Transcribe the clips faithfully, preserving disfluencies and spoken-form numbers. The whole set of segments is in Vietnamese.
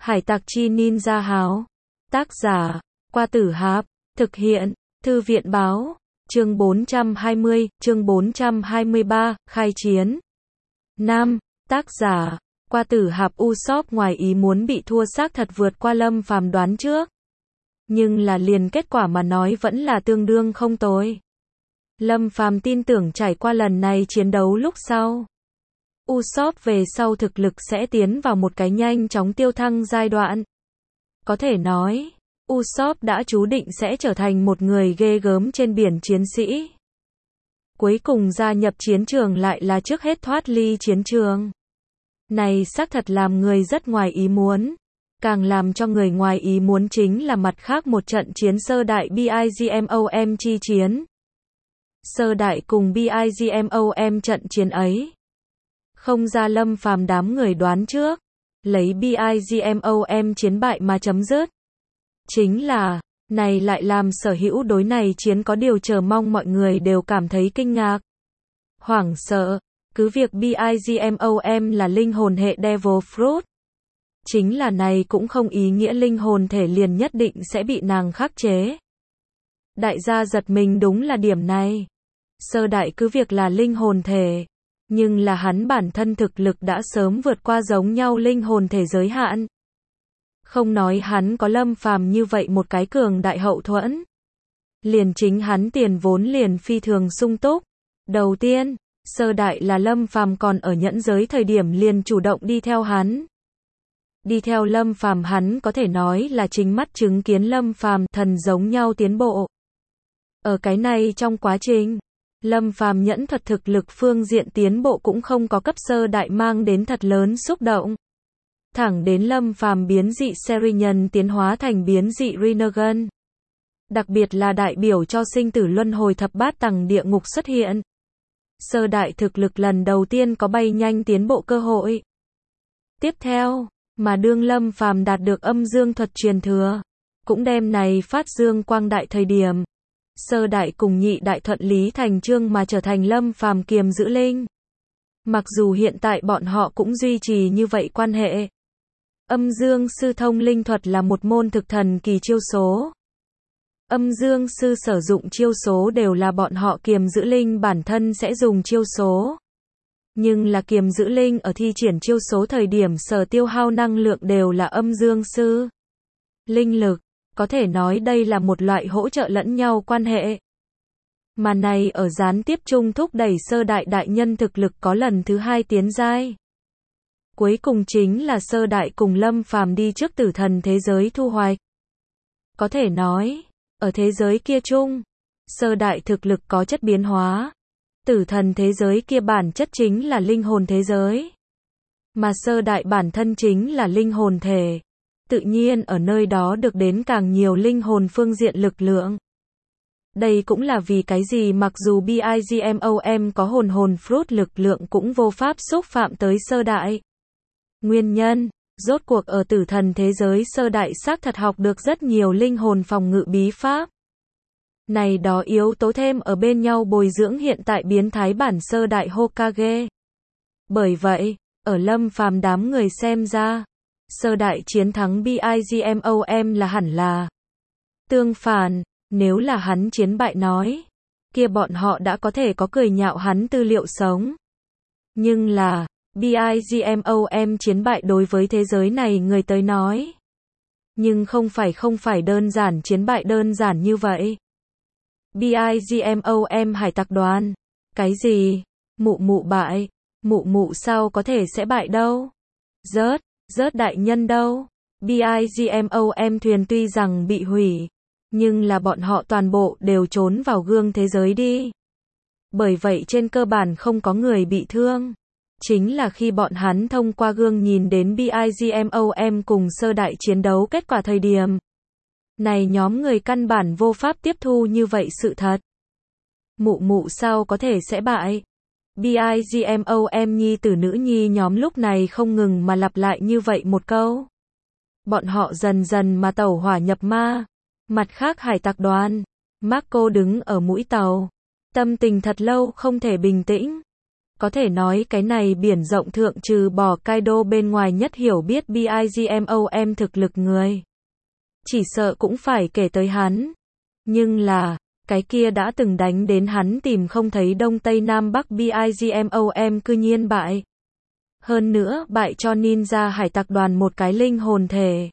Hải tặc chi ninja háo. Tác giả, Qua Tử Hạp. Thực hiện, Thư viện báo. Chương bốn trăm hai mươi, chương bốn trăm hai mươi ba, khai chiến. Nam, tác giả, Qua Tử Hạp. Usopp ngoài ý muốn bị thua xác thật vượt qua Lâm Phàm đoán trước. Nhưng là liền kết quả mà nói vẫn là tương đương không tồi. Lâm Phàm tin tưởng trải qua lần này chiến đấu lúc sau, Usopp về sau thực lực sẽ tiến vào một cái nhanh chóng tiêu thăng giai đoạn. Có thể nói, Usopp đã chú định sẽ trở thành một người ghê gớm trên biển chiến sĩ. Cuối cùng gia nhập chiến trường lại là trước hết thoát ly chiến trường. Này xác thật làm người rất ngoài ý muốn. Càng làm cho người ngoài ý muốn chính là mặt khác một trận chiến sơ đại Bigmom chi chiến. Sơ đại cùng Bigmom trận chiến ấy, không ra Lâm Phàm đám người đoán trước, lấy Bigmom chiến bại mà chấm dứt. Chính là, này lại làm sở hữu đối này chiến có điều chờ mong mọi người đều cảm thấy kinh ngạc, hoảng sợ. Cứ việc Bigmom là linh hồn hệ Devil Fruit, chính là này cũng không ý nghĩa linh hồn thể liền nhất định sẽ bị nàng khắc chế. Đại gia giật mình đúng là điểm này. Sơ đại cứ việc là linh hồn thể, nhưng là hắn bản thân thực lực đã sớm vượt qua giống nhau linh hồn thể giới hạn. Không nói hắn có Lâm Phàm như vậy một cái cường đại hậu thuẫn, liền chính hắn tiền vốn liền phi thường sung túc. Đầu tiên, sơ đại là Lâm Phàm còn ở nhẫn giới thời điểm liền chủ động đi theo hắn. Đi theo Lâm Phàm hắn có thể nói là chính mắt chứng kiến Lâm Phàm thần giống nhau tiến bộ. Ở cái này trong quá trình, Lâm Phàm nhẫn thuật thực lực phương diện tiến bộ cũng không có cấp sơ đại mang đến thật lớn xúc động. Thẳng đến Lâm Phàm biến dị Serinhân tiến hóa thành biến dị Rinnegan, đặc biệt là đại biểu cho sinh tử luân hồi thập bát tầng địa ngục xuất hiện, sơ đại thực lực lần đầu tiên có bay nhanh tiến bộ cơ hội. Tiếp theo, mà đương Lâm Phàm đạt được âm dương thuật truyền thừa, cũng đem này phát dương quang đại thời điểm, sơ đại cùng nhị đại thuận lý thành chương mà trở thành Lâm Phàm kiềm giữ linh. Mặc dù hiện tại bọn họ cũng duy trì như vậy quan hệ. Âm dương sư thông linh thuật là một môn thực thần kỳ chiêu số. Âm dương sư sử dụng chiêu số đều là bọn họ kiềm giữ linh bản thân sẽ dùng chiêu số. Nhưng là kiềm giữ linh ở thi triển chiêu số thời điểm sở tiêu hao năng lượng đều là âm dương sư linh lực. Có thể nói đây là một loại hỗ trợ lẫn nhau quan hệ. Mà này ở gián tiếp chung thúc đẩy sơ đại đại nhân thực lực có lần thứ hai tiến giai. Cuối cùng chính là sơ đại cùng Lâm Phàm đi trước tử thần thế giới thu hoạch. Có thể nói, ở thế giới kia chung, sơ đại thực lực có chất biến hóa. Tử thần thế giới kia bản chất chính là linh hồn thế giới. Mà sơ đại bản thân chính là linh hồn thể. Tự nhiên ở nơi đó được đến càng nhiều linh hồn phương diện lực lượng. Đây cũng là vì cái gì mặc dù Bigmom có hồn hồn fruit lực lượng cũng vô pháp xúc phạm tới sơ đại. Nguyên nhân, rốt cuộc ở tử thần thế giới sơ đại xác thật học được rất nhiều linh hồn phòng ngự bí pháp. Này đó yếu tố thêm ở bên nhau bồi dưỡng hiện tại biến thái bản sơ đại Hokage. Bởi vậy, ở Lâm Phàm đám người xem ra, sơ đại chiến thắng Bigmom là hẳn là. Tương phản, nếu là hắn chiến bại nói, kia bọn họ đã có thể có cười nhạo hắn tư liệu sống. Nhưng là, Bigmom chiến bại đối với thế giới này người tới nói. Nhưng không phải không phải đơn giản chiến bại đơn giản như vậy. Bigmom hải tặc đoàn. Cái gì? Mụ mụ bại. Mụ mụ sao có thể sẽ bại đâu? Rớt. Rớt đại nhân đâu? Bigmom thuyền tuy rằng bị hủy, nhưng là bọn họ toàn bộ đều trốn vào gương thế giới đi. Bởi vậy trên cơ bản không có người bị thương. Chính là khi bọn hắn thông qua gương nhìn đến Bigmom cùng sơ đại chiến đấu kết quả thời điểm. Này nhóm người căn bản vô pháp tiếp thu như vậy sự thật. Mụ mụ sao có thể sẽ bại? Bigmom nhi tử nữ nhi nhóm lúc này không ngừng mà lặp lại như vậy một câu. Bọn họ dần dần mà tẩu hỏa nhập ma. Mặt khác hải tặc đoàn, Marco đứng ở mũi tàu, tâm tình thật lâu không thể bình tĩnh. Có thể nói cái này biển rộng thượng trừ bỏ Kaido bên ngoài nhất hiểu biết Bigmom thực lực người. Chỉ sợ cũng phải kể tới hắn. Nhưng là, cái kia đã từng đánh đến hắn tìm không thấy Đông Tây Nam Bắc Bigmom cư nhiên bại. Hơn nữa bại cho ninja hải tặc đoàn một cái linh hồn thể.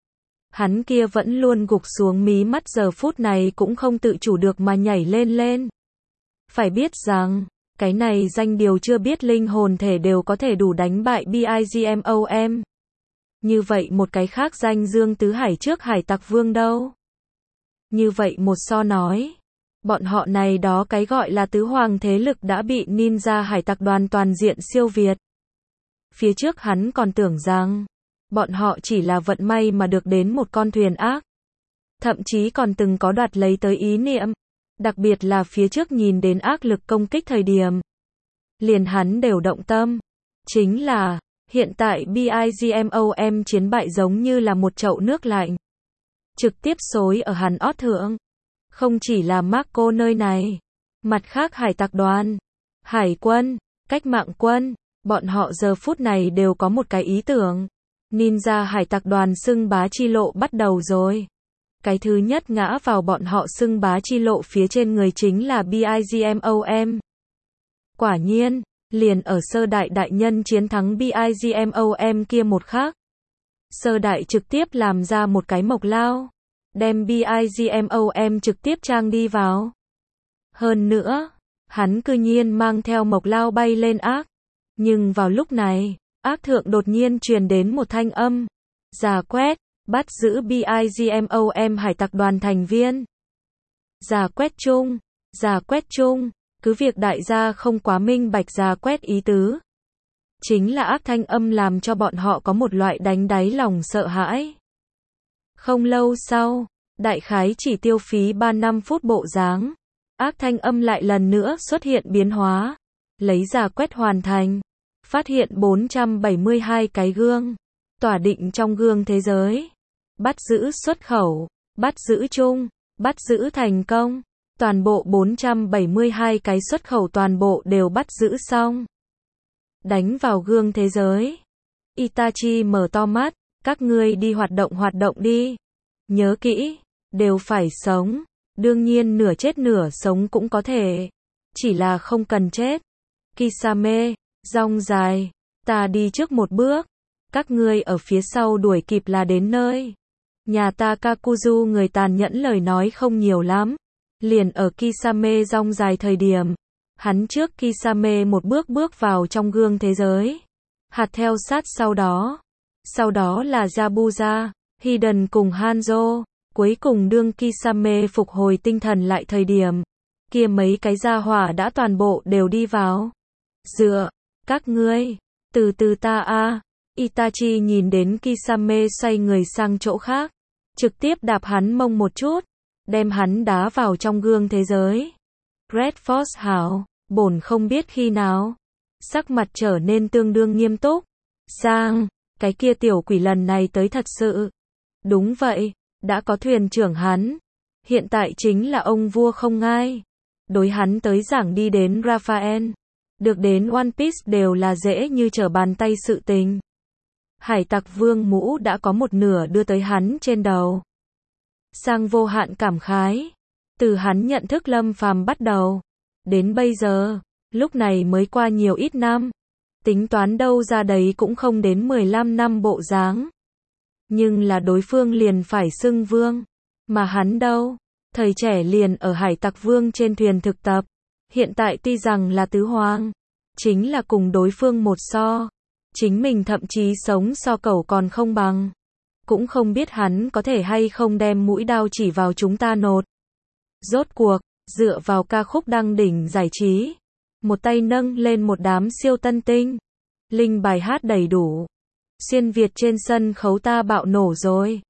Hắn kia vẫn luôn gục xuống mí mắt giờ phút này cũng không tự chủ được mà nhảy lên lên. Phải biết rằng, cái này danh điều chưa biết linh hồn thể đều có thể đủ đánh bại Bigmom. Như vậy một cái khác danh Dương Tứ Hải trước hải tặc vương đâu? Như vậy một so nói, bọn họ này đó cái gọi là tứ hoàng thế lực đã bị ninja hải tặc đoàn toàn diện siêu việt. Phía trước hắn còn tưởng rằng, bọn họ chỉ là vận may mà được đến một con thuyền ác. Thậm chí còn từng có đoạt lấy tới ý niệm. Đặc biệt là phía trước nhìn đến ác lực công kích thời điểm. Liền hắn đều động tâm. Chính là, hiện tại Bigmom chiến bại giống như là một chậu nước lạnh. Trực tiếp xối ở hắn ót thượng. Không chỉ là Marco nơi này. Mặt khác hải tặc đoàn, hải quân, cách mạng quân, bọn họ giờ phút này đều có một cái ý tưởng. Ninja hải tặc đoàn xưng bá chi lộ bắt đầu rồi. Cái thứ nhất ngã vào bọn họ xưng bá chi lộ phía trên người chính là Bigmom. Quả nhiên, liền ở sơ đại đại nhân chiến thắng Bigmom kia một khắc. Sơ đại trực tiếp làm ra một cái mộc lao. Đem Bigmom trực tiếp trang đi vào. Hơn nữa, hắn cư nhiên mang theo mộc lao bay lên ác. Nhưng vào lúc này, ác thượng đột nhiên truyền đến một thanh âm. Già quét, bắt giữ Bigmom hải tặc đoàn thành viên. Già quét chung, già quét chung, cứ việc đại gia không quá minh bạch già quét ý tứ. Chính là ác thanh âm làm cho bọn họ có một loại đánh đáy lòng sợ hãi. Không lâu sau, đại khái chỉ tiêu phí ba năm phút bộ dáng. Ác thanh âm lại lần nữa xuất hiện biến hóa. Lấy già quét hoàn thành. Phát hiện bốn trăm bảy mươi hai cái gương. Tỏa định trong gương thế giới. Bắt giữ xuất khẩu. Bắt giữ chung. Bắt giữ thành công. Toàn bộ bốn trăm bảy mươi hai cái xuất khẩu toàn bộ đều bắt giữ xong. Đánh vào gương thế giới. Itachi mở to mắt. Các ngươi đi hoạt động hoạt động đi. Nhớ kỹ. Đều phải sống. Đương nhiên nửa chết nửa sống cũng có thể. Chỉ là không cần chết. Kisame, rong dài. Ta đi trước một bước. Các ngươi ở phía sau đuổi kịp là đến nơi. Nhà ta Kakuzu người tàn nhẫn lời nói không nhiều lắm. Liền ở Kisame rong dài thời điểm. Hắn trước Kisame một bước bước vào trong gương thế giới. Hạt theo sát sau đó. Sau đó là Yabuza, Hiden cùng Hanzo. Cuối cùng đương Kisame phục hồi tinh thần lại thời điểm. Kia mấy cái gia hỏa đã toàn bộ đều đi vào. Dựa, các ngươi, từ từ ta a. Itachi nhìn đến Kisame xoay người sang chỗ khác. Trực tiếp đạp hắn mông một chút. Đem hắn đá vào trong gương thế giới. Red Force hảo, bổn không biết khi nào. Sắc mặt trở nên tương đương nghiêm túc. Sang, cái kia tiểu quỷ lần này tới thật sự. Đúng vậy, đã có thuyền trưởng hắn. Hiện tại chính là ông vua không ngai. Đối hắn tới giảng đi đến Raphael. Được đến One Piece đều là dễ như trở bàn tay sự tình. Hải tặc vương mũ đã có một nửa đưa tới hắn trên đầu. Sang vô hạn cảm khái. Từ hắn nhận thức Lâm Phàm bắt đầu. Đến bây giờ, lúc này mới qua nhiều ít năm. Tính toán đâu ra đấy cũng không đến mười lăm năm bộ dáng. Nhưng là đối phương liền phải xưng vương. Mà hắn đâu? Thời trẻ liền ở hải tặc vương trên thuyền thực tập. Hiện tại tuy rằng là tứ hoàng. Chính là cùng đối phương một so. Chính mình thậm chí sống so cẩu còn không bằng. Cũng không biết hắn có thể hay không đem mũi đao chỉ vào chúng ta nột. Rốt cuộc, dựa vào ca khúc đăng đỉnh giải trí. Một tay nâng lên một đám siêu tân tinh. Linh bài hát đầy đủ. Xuyên Việt trên sân khấu ta bạo nổ rồi.